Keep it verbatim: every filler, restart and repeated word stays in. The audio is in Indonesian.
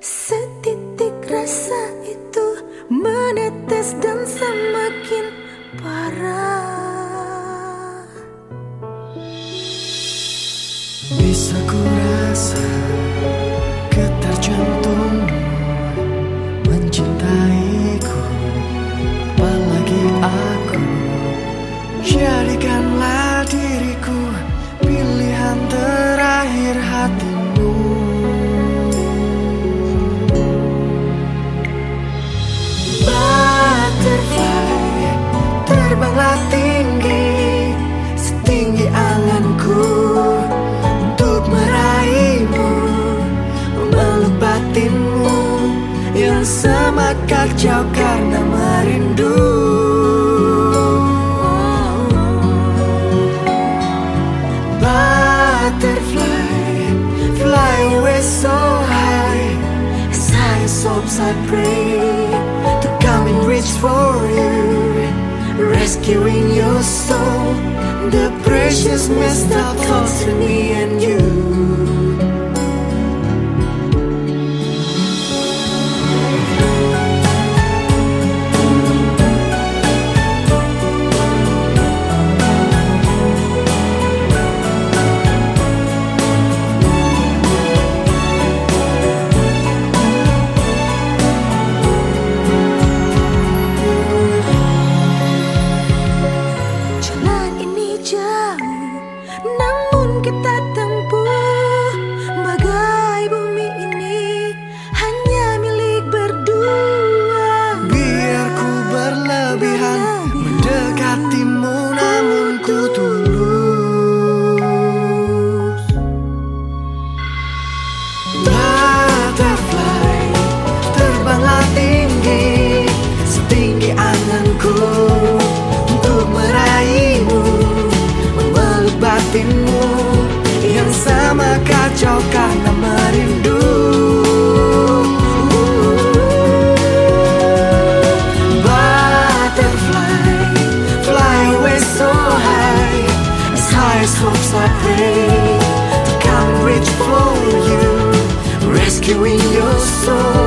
Setitik rasa itu menetes dan semakin parah. Bisa ku rasa getar jantungmu mencintaiku, apalagi aku. Jadikanlah diriku pilihan terakhir hatimu. Butterfly, terbanglah tinggi setinggi anganku untuk meraihmu, memeluk batinmu yang semakin jauh karena merindu. Butterfly, fly away so high, as high as hopes I pray to come and reach for you, rescuing your soul, the precious messed up thoughts in me and you. Namun kita tempuh bagai bumi ini hanya milik berdua. Biar ku berlebihan mendekatimu, namun ku tulus. Butterfly, terbanglah tinggi setinggi anganku untuk meraihmu, batinmu yang sama kacau karena merindu. Butterfly, fly away so high, as high as hopes I pray to come and reach for you, rescuing your soul,